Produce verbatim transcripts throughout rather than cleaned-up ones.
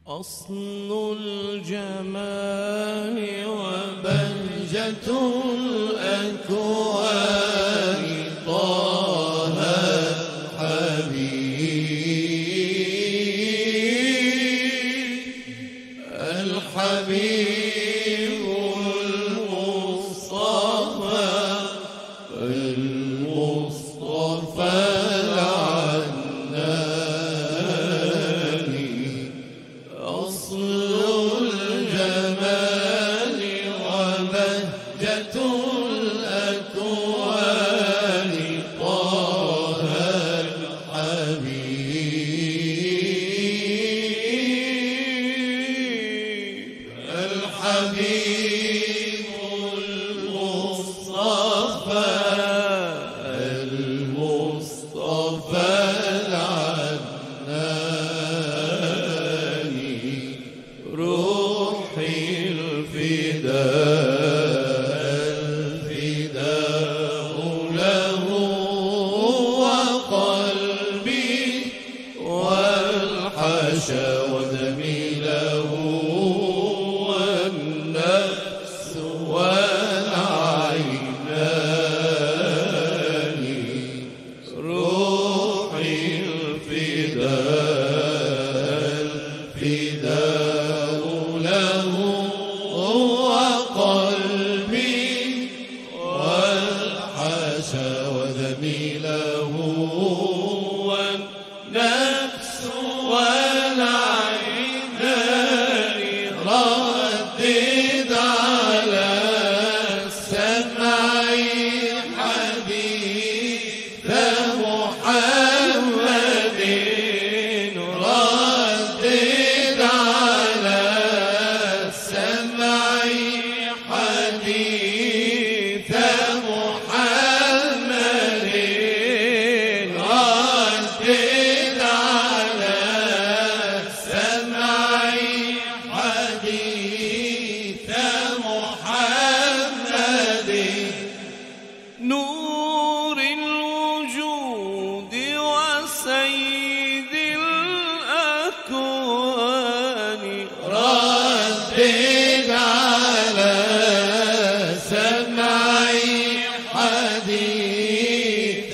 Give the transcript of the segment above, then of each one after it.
أصل الجمال وبهجة الأكوان طه الحبيب الحبيب المصطفى المصطفى ودمي له والنفس والعينان روحي الفداء الفداء له وقلبي والحاشا ودمي له والنفس والعينان ردد على السمع حديث محمد ردد على السمع حديث محمد ردد على نور الوجود وسيد الأكوان ردد على سمعي حديث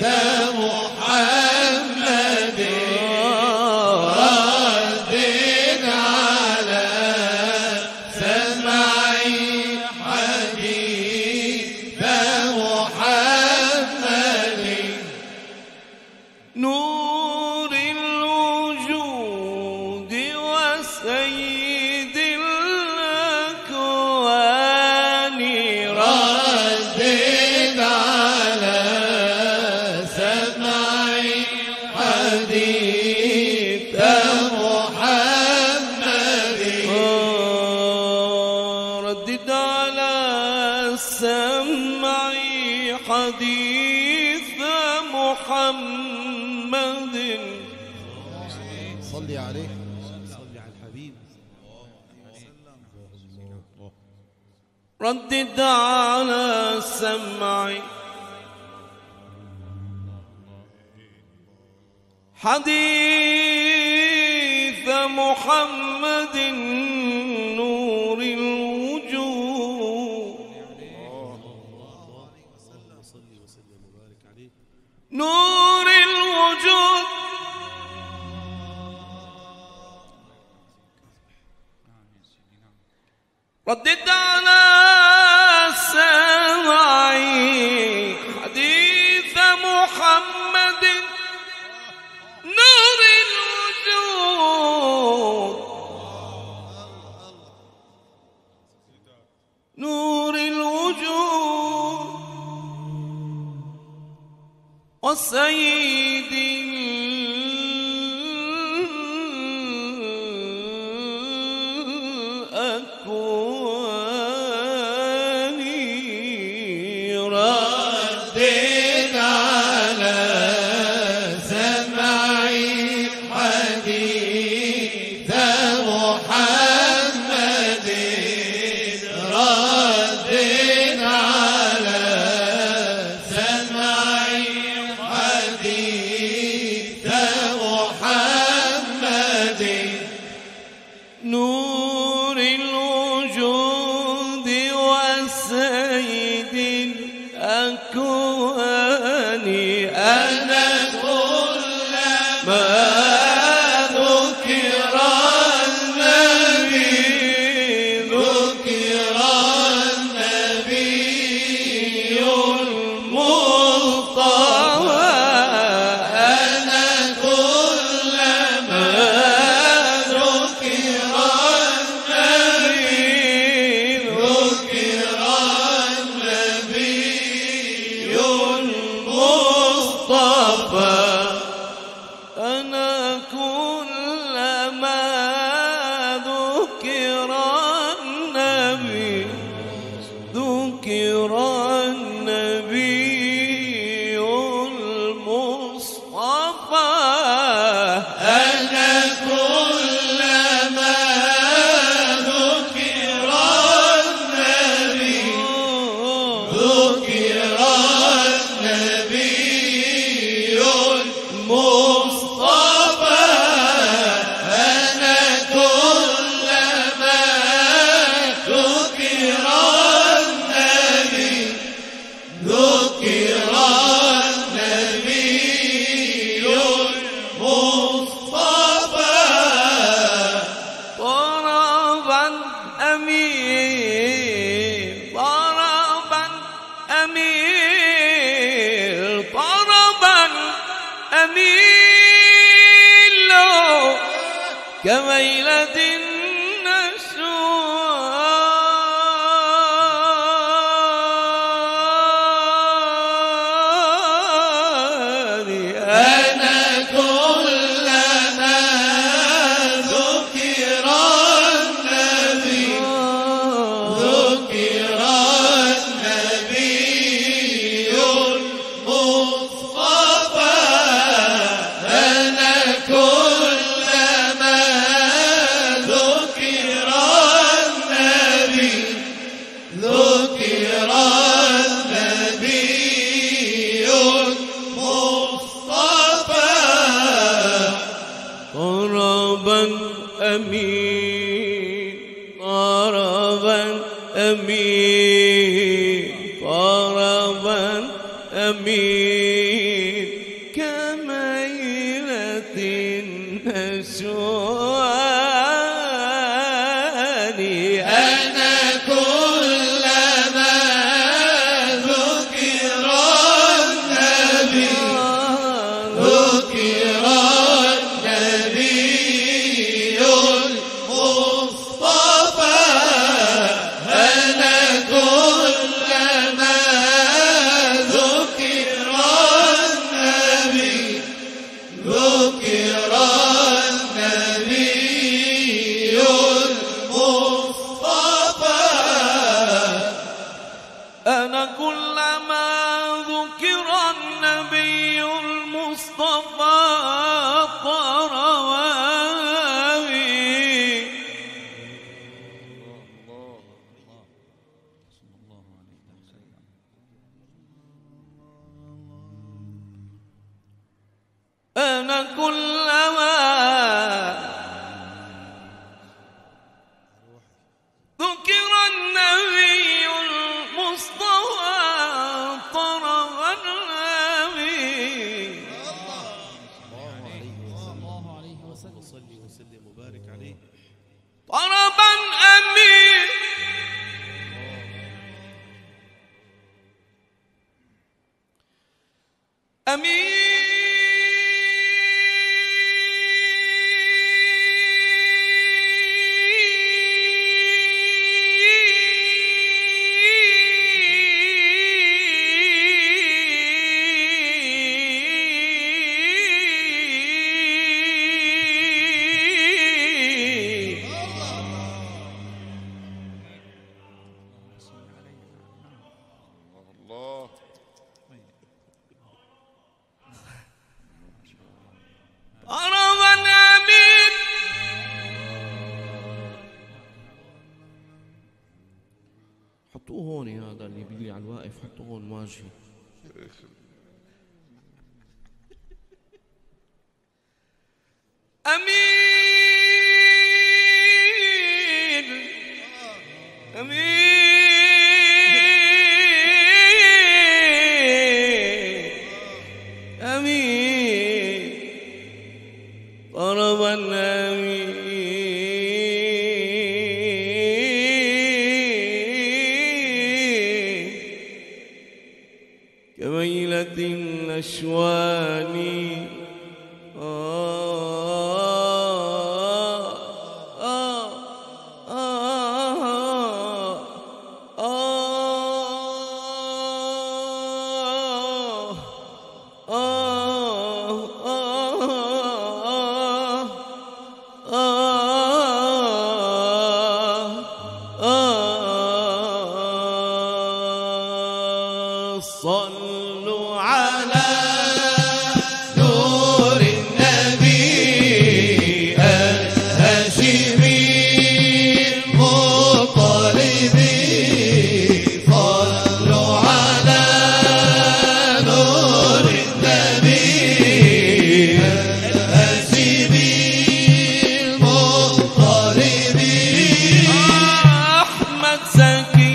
محمد ردد على سمعي حديث نور الوجود وسيد الأكوان ردد على سمعي حديث محمد ردد على سمعي حديث محمد صلي عليه صلي على الحبيب ردد على سمعي حديث محمد نور الوجود نور الوجود ردد على سمعي حديث محمد نور الوجود نور الوجود وسيد الأكوان ردد على سمعي حديث محمد ردد على سمعي حديث محمد نور الوجود وسيد الأكوان أنا كلما ذكر النبي ذكر النبي المصطفى أنا كلما ذكر النبي ذكر النبي المصطفى أنا كلما ذكر النبي ذكر النبي المصطفى أنا كلما ذكر النبي ذكر النبي المصطفى أنا كلما ذكر النبي ذكر النبي المصطفى ضربا أمير ضربا أمير ضربا أميل كميلة النسوان أنا كلما ذكر النبي ذكر النبي المصطفى أنا كلما ذكر النبي ذكر النبي المصطفى ضربا أمين ضربا أمين ضربا أمين كميلة النسوان أنا كلما ذكر النبي ذكر النبي المصطفى أنا كلما ذكر النبي ذكر النبي المصطفى أنا كلما ذكر النبي المصطفى طرواني أنا كلما ذكر النبي المصطفى طرب النبي الله عليه وسلم صلي وسلم وبارك عليه طربا أمين أمين حطوه هون هذا اللي بيجي على الواقف، حطوه هون واجهي. أمين يشواني صلوا على نور النبي الهاشمي المطلبي صلوا على نور النبي الهاشمي المطلبي أحمد زكي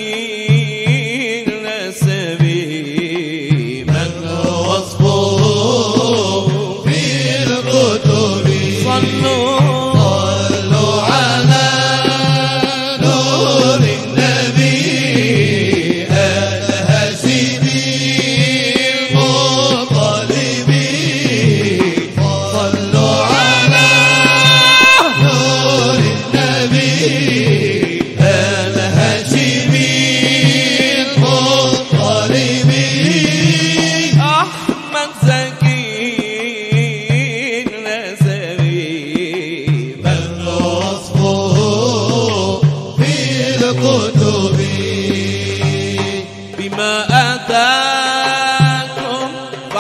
بما آتاكم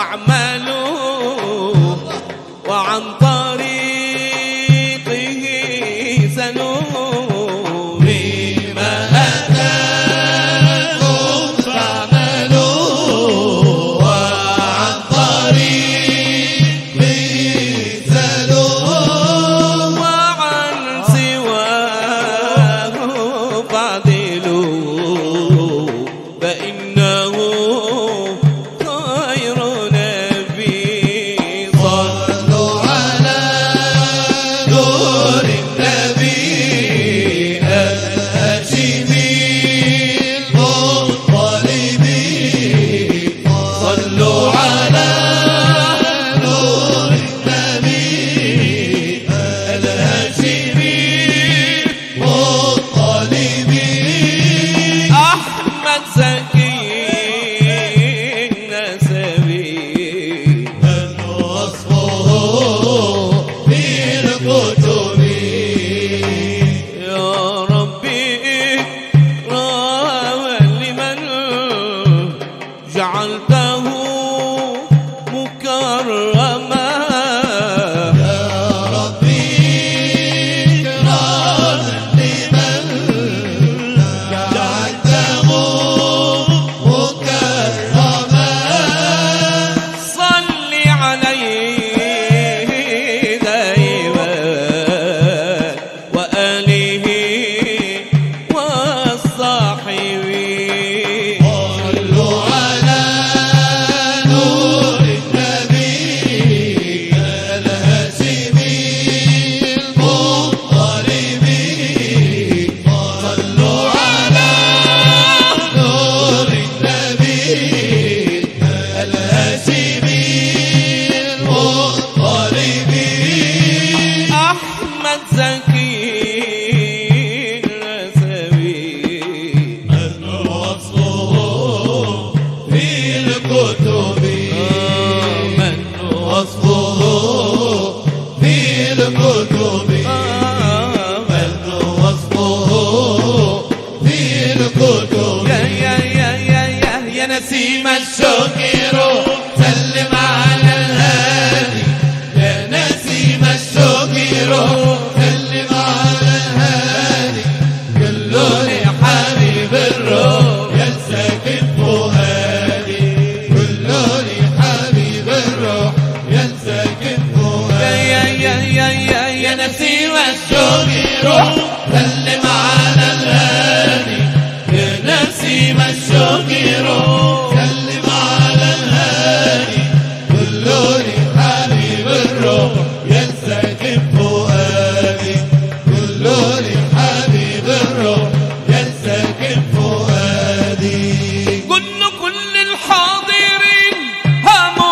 فاعملوا وعن طريقه سلوا بما آتاكم فاعملوا وعن طريقه سلوا وعن سواه فاعدلوا فإنه خير نبي صلوا على نور النبي الهاشمي المطلبي صلوا على نور النبي الهاشمي المطلبي أحمد زكي جعلته مكرما يا ربي كراما لمن جعلته مكرما صل عليه دائما وآله وصحبه نسيم الشوق روح سلم على الهادي يا نسيم الشوق روح سلم على الهادي قلوا لي حبيب الروح يا ساكن فؤادي قلوا لي حبيب الروح يا ساكن فؤادي يا يا يا يا يا نسيم الشوق روح سلم على الهادي يا نسيم الشوق روح كل الحاضرين هم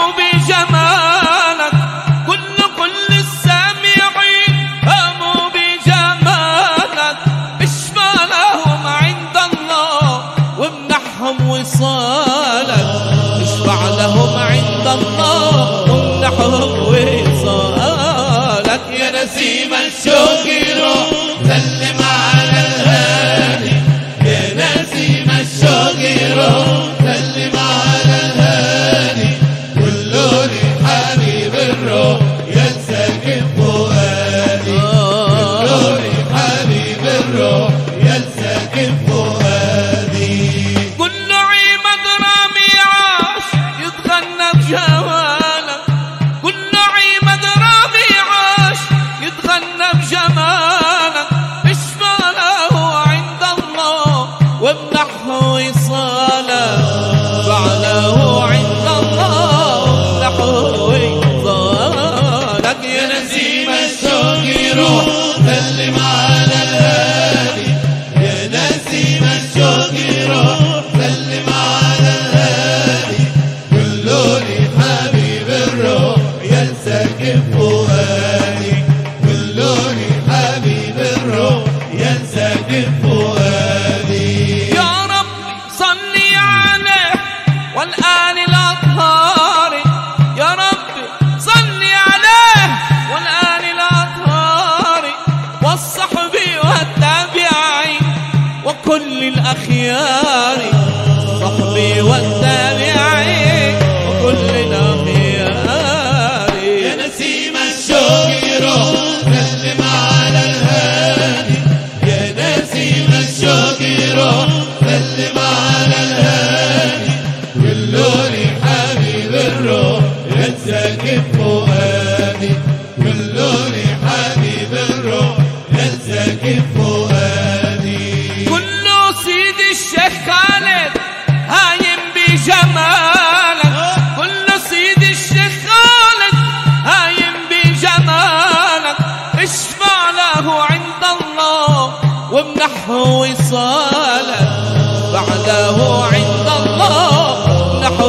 ساكن فؤادي. يا رب صلي عليه والآل الأطهار، يا رب صلي عليه والآل الأطهار والصحب والتابعين وكل الأخيار، صحبي والتابعين وكل الأخيار. يا نسيم الشوق روح سلم على الهادي، يا نسيم الشوق روح سلم على الهادي، كلوني حبيب الروح يا ساكن فؤادي، كلوني حبيب الروح يا ساكن فؤادي. كله سيد الشيخ خالد هايم بجمالك، كله سيد الشيخ خالد هايم بجمالك، اشفع له عند الله وامنحه وصالك، بعده عند الله امنحه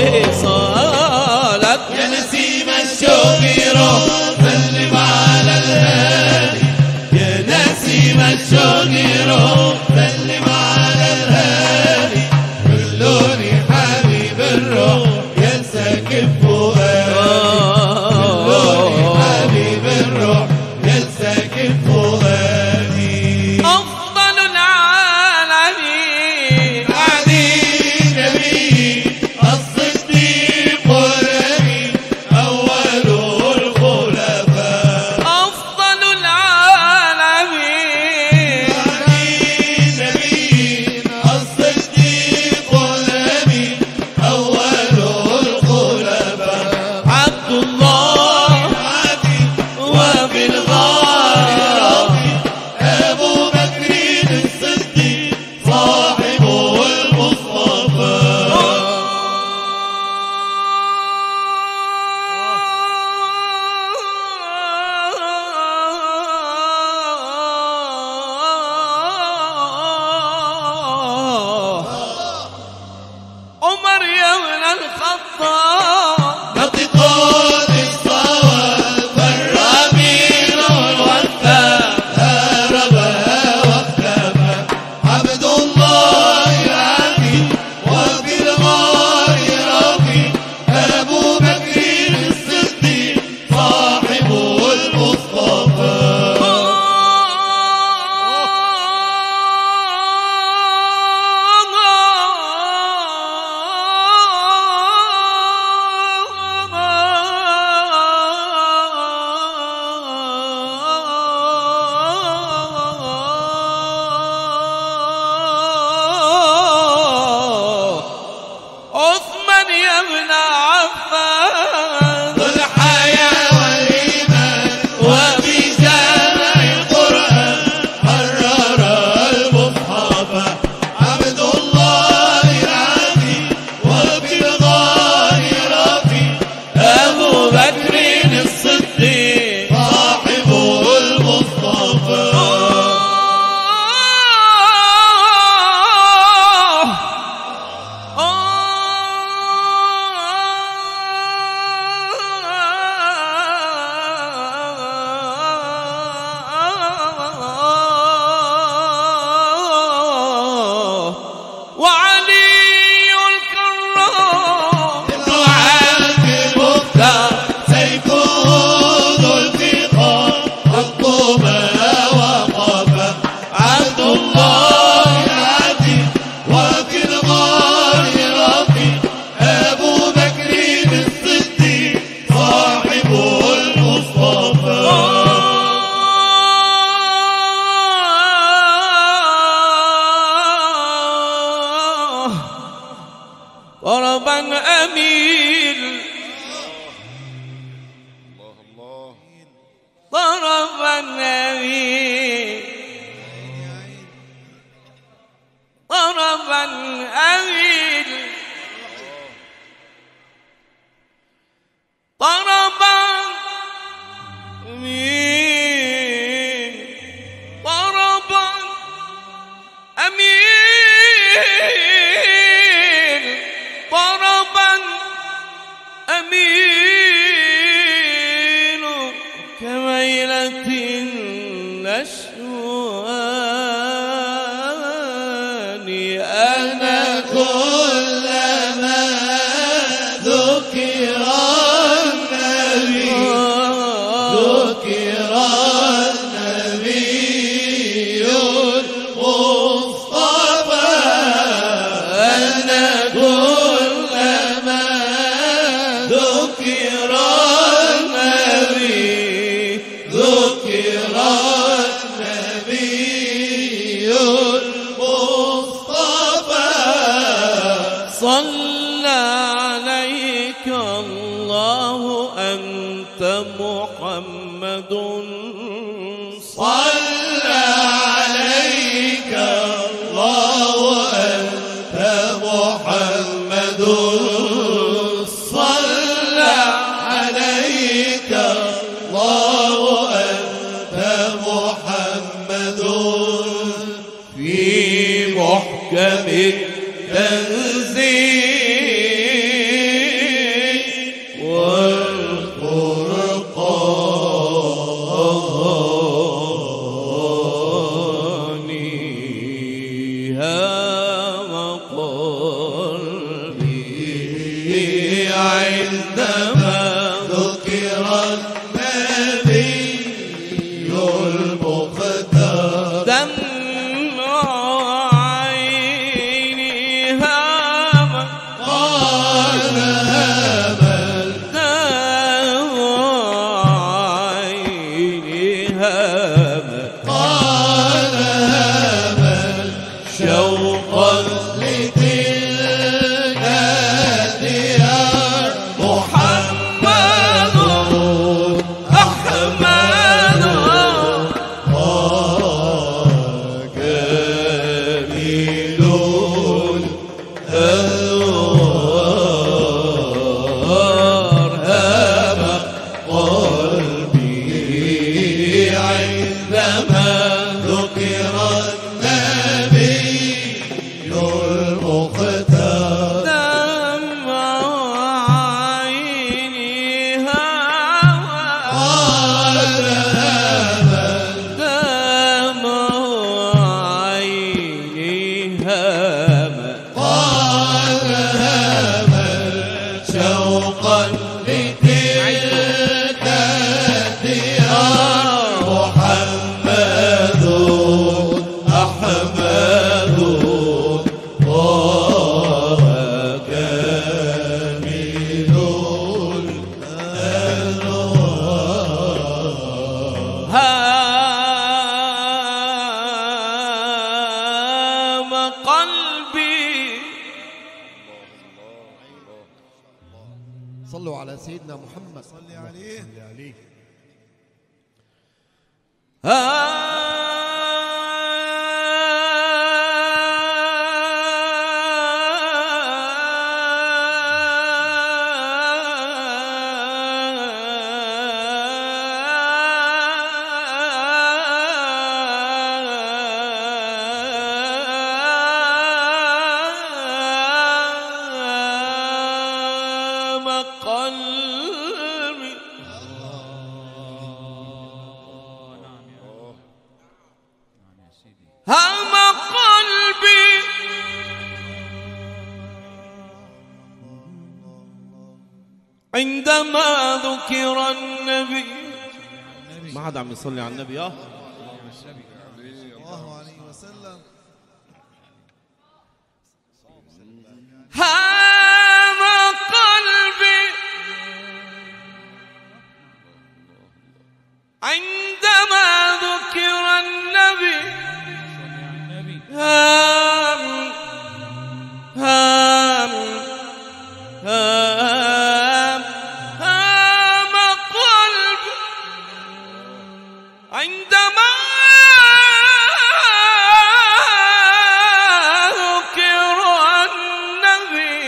وصالك. يا نسيم الشوق روح سلم على الهادي، يا نسيم الشوق روح سلم على الهادي، كلوني حبيب الروح يا ساكن فؤادي، كلوني حبيب الروح يا ساكن فؤادي. أفضل العالمين علي نبي الصديق الأمين أول الخلفاء، أفضل العالمين علي نبي الصديق الأمين أول الخلفاء، عبد الله عادي وفي الغار ربي أبو بكر الصديق صاحبه المصطفى. عمر يا ابن الخطاب نطقون الصواب الرميل والوفاء، هربها واختفى عبد الله العتيق وفي الغار رفيق، أبو بكر الصديق صاحبه المصطفى. عثمان يا ابن عفان ذو الحياة والإيمان وفي جامع القرآن حرر المصحف، عبد الله العتيق وفي الغار رفيق، أبو بكر الصديق صاحبه المصطفى. وعلي الكرام دعاة المختار سيفه ذو الفقار، حطه ما وقف عبد الله العتيق وفي الغار رفيق، أبو بكر الصديق صاحبه المصطفى. ضربا أميل ضربا أميل ضربا أميل ضربا أميل ضربا أميل ضربا كلما ذكر النبي ذكر النبي المصطفى أنا كلما ذكر النبي ذكر النبي المصطفى صلى عليك الله أنت محمد صلى عليك الله أنت محمد صلى عليك الله أنت محمد في محكم التنزيل والقرآن هام قلبي عندما ذكر النبي المختار دمع عيني هام قال هبل دمع عيني هام قال هبل شوقا لتلك الديار محمد أحمد كامل الأنوار هام قلبي عندما ذكر النبي المختار دمع عيني هام قال هبل دمع عيني هام قال هبل شوقا لتلك الديار محمد أحمد طه كامل الأنوار هام قلبي صلوا على سيدنا محمد صلي عليه هام قلبي هام قلبي عندما ذكر النبي. ما حدا عم يصلي على النبي. اه الله عليه وسلم. هام قلبي عندما ذكر النبي. هام هام هام هام قلبي عندما ذكر النبي.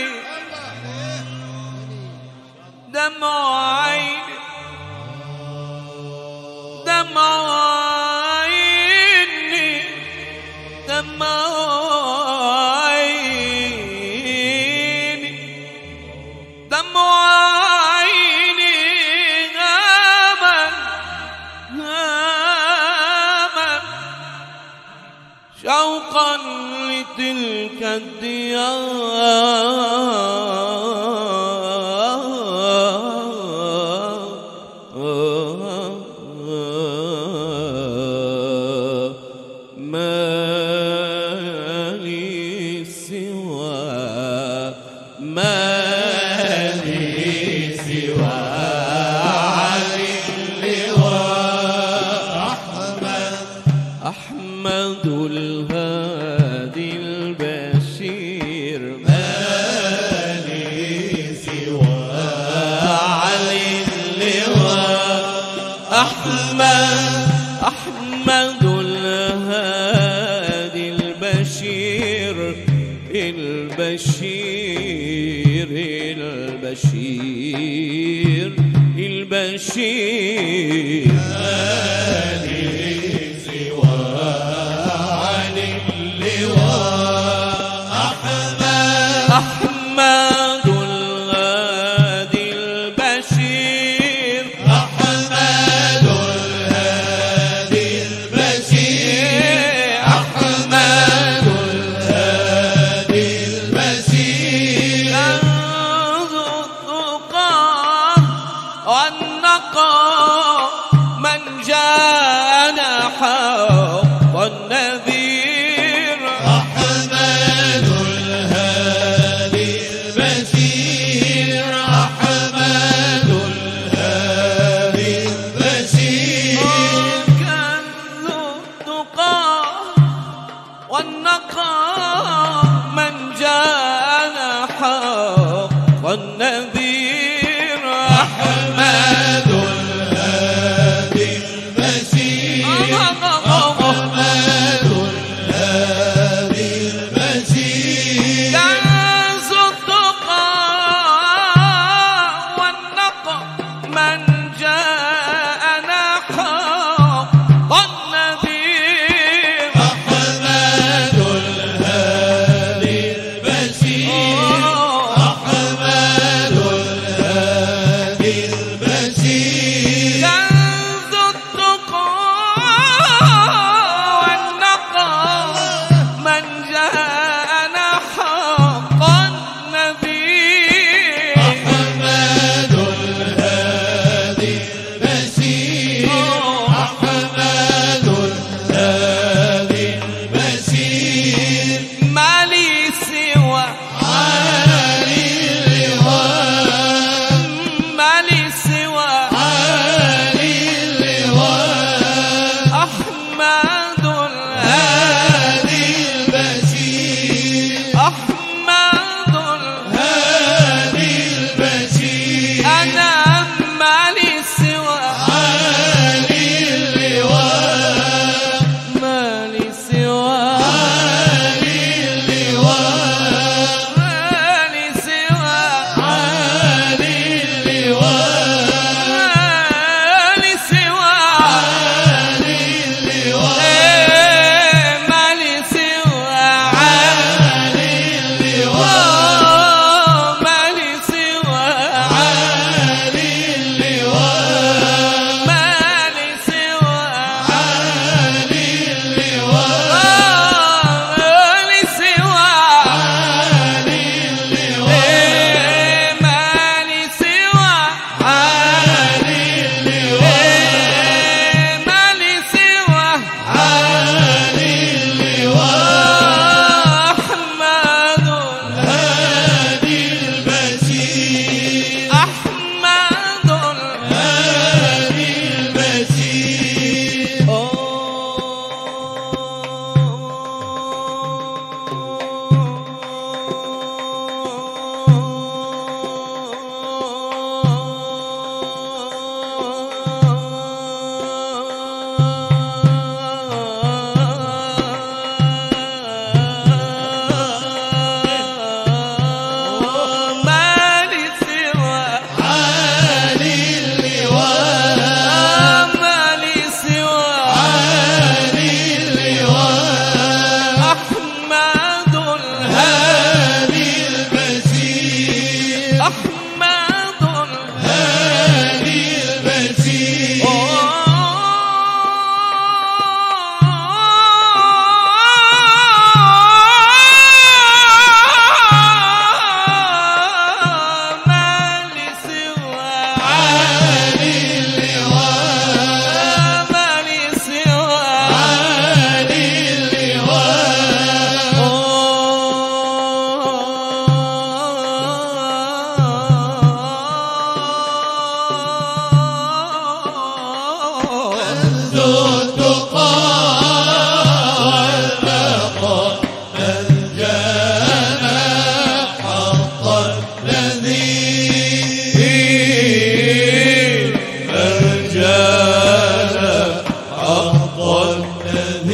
شوقا لتلك الديار ما لي سوى ما لي سوى علي اللواء أحمد الهادي البشير ما لي سوى علي اللواء أحمد أحمد الهادي البشير البشير البشير البشير أحمد الهادي البشير أحمد الهادي البشير أحمد الهادي البشير كنز التقى والنقى من جاء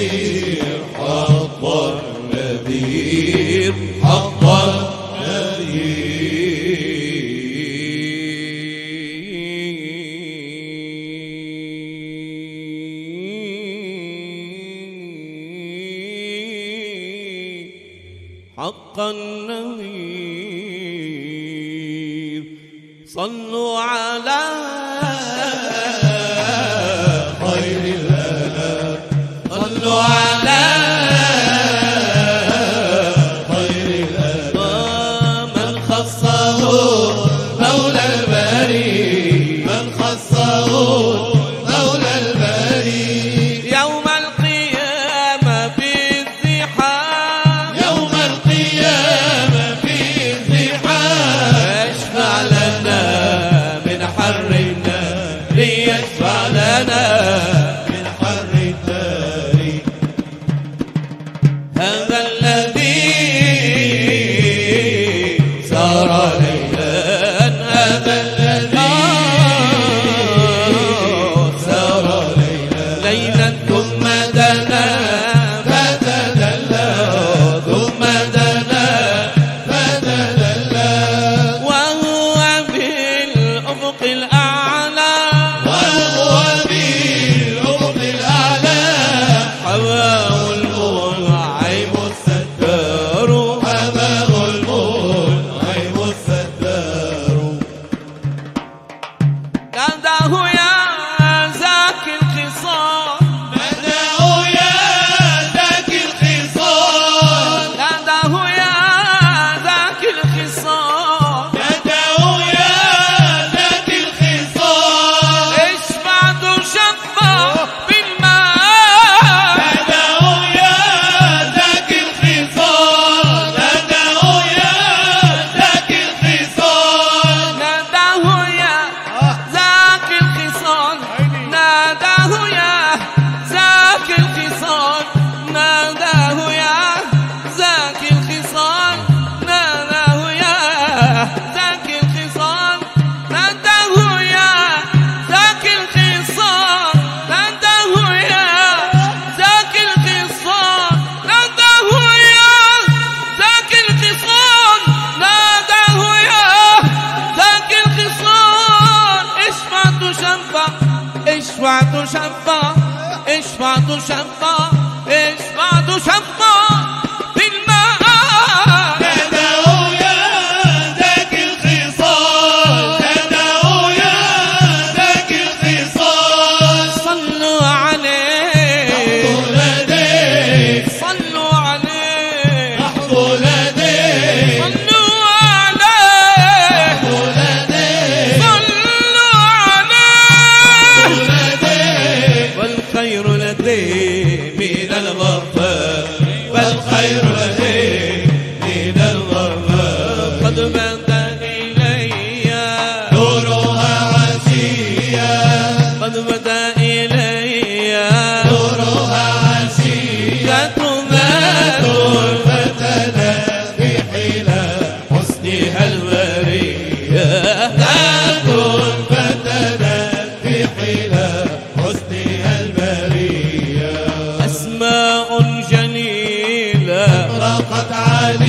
نذير حقا نذير حقا حقا نذير صلوا على خير الأنام صلوا على خير الأنام من خصه مولى البري من خصه مولى البري يوم القيامة بالزحام يوم القيامة في الزحام اشفع لنا من حر النار يشفع لنا من حر النار هذا الذي سار ليلا هذا الذي سار ليلا ليلا ثم دنا فتدلى ثم دنا فتدلى وهو بالأفق الأعلى وهو بالأفق الأعلى حواه المنعم الستار حماه المنعم الستار ناداه يا زاكي الخصام مداه يا ذاكي الخصام ناداه يا زاكي الخصام مداه يا ذاكي الخصام اشفع تشفع بالماء مداه يا ذاكي الخصام مداه يا ذاكي الخصام ناداه يا زاكي الخصام ناداه يا زاكي الخصام ناداه يا زاكي الخصام ناداه يا زاكي الخصام ناداه يا زاكي الخصام ناداه يا زاكي الخصام ناداه يا زاكي الخصام ناداه يا زاكي الخصام اشفع تشفع اشفع تشفع اشفع تشفع اشفع تشفع بالماء مداه يا ذاكي الخصام مداه يا ذاكي الخصام صلوا عليه لديك صلوا عليه نحظو لديك صلوا عليه لديك صلوا عليه لديك والخير لديه من الغفار والخير لديك من الغفار قد بدا إلي نورها عشيا قد بدا إلي نورها عشيا كتبات فتنا في حلا حسنها الورية تكن فتنا في حلا حسنها البرية أسماء جليلة رقت علي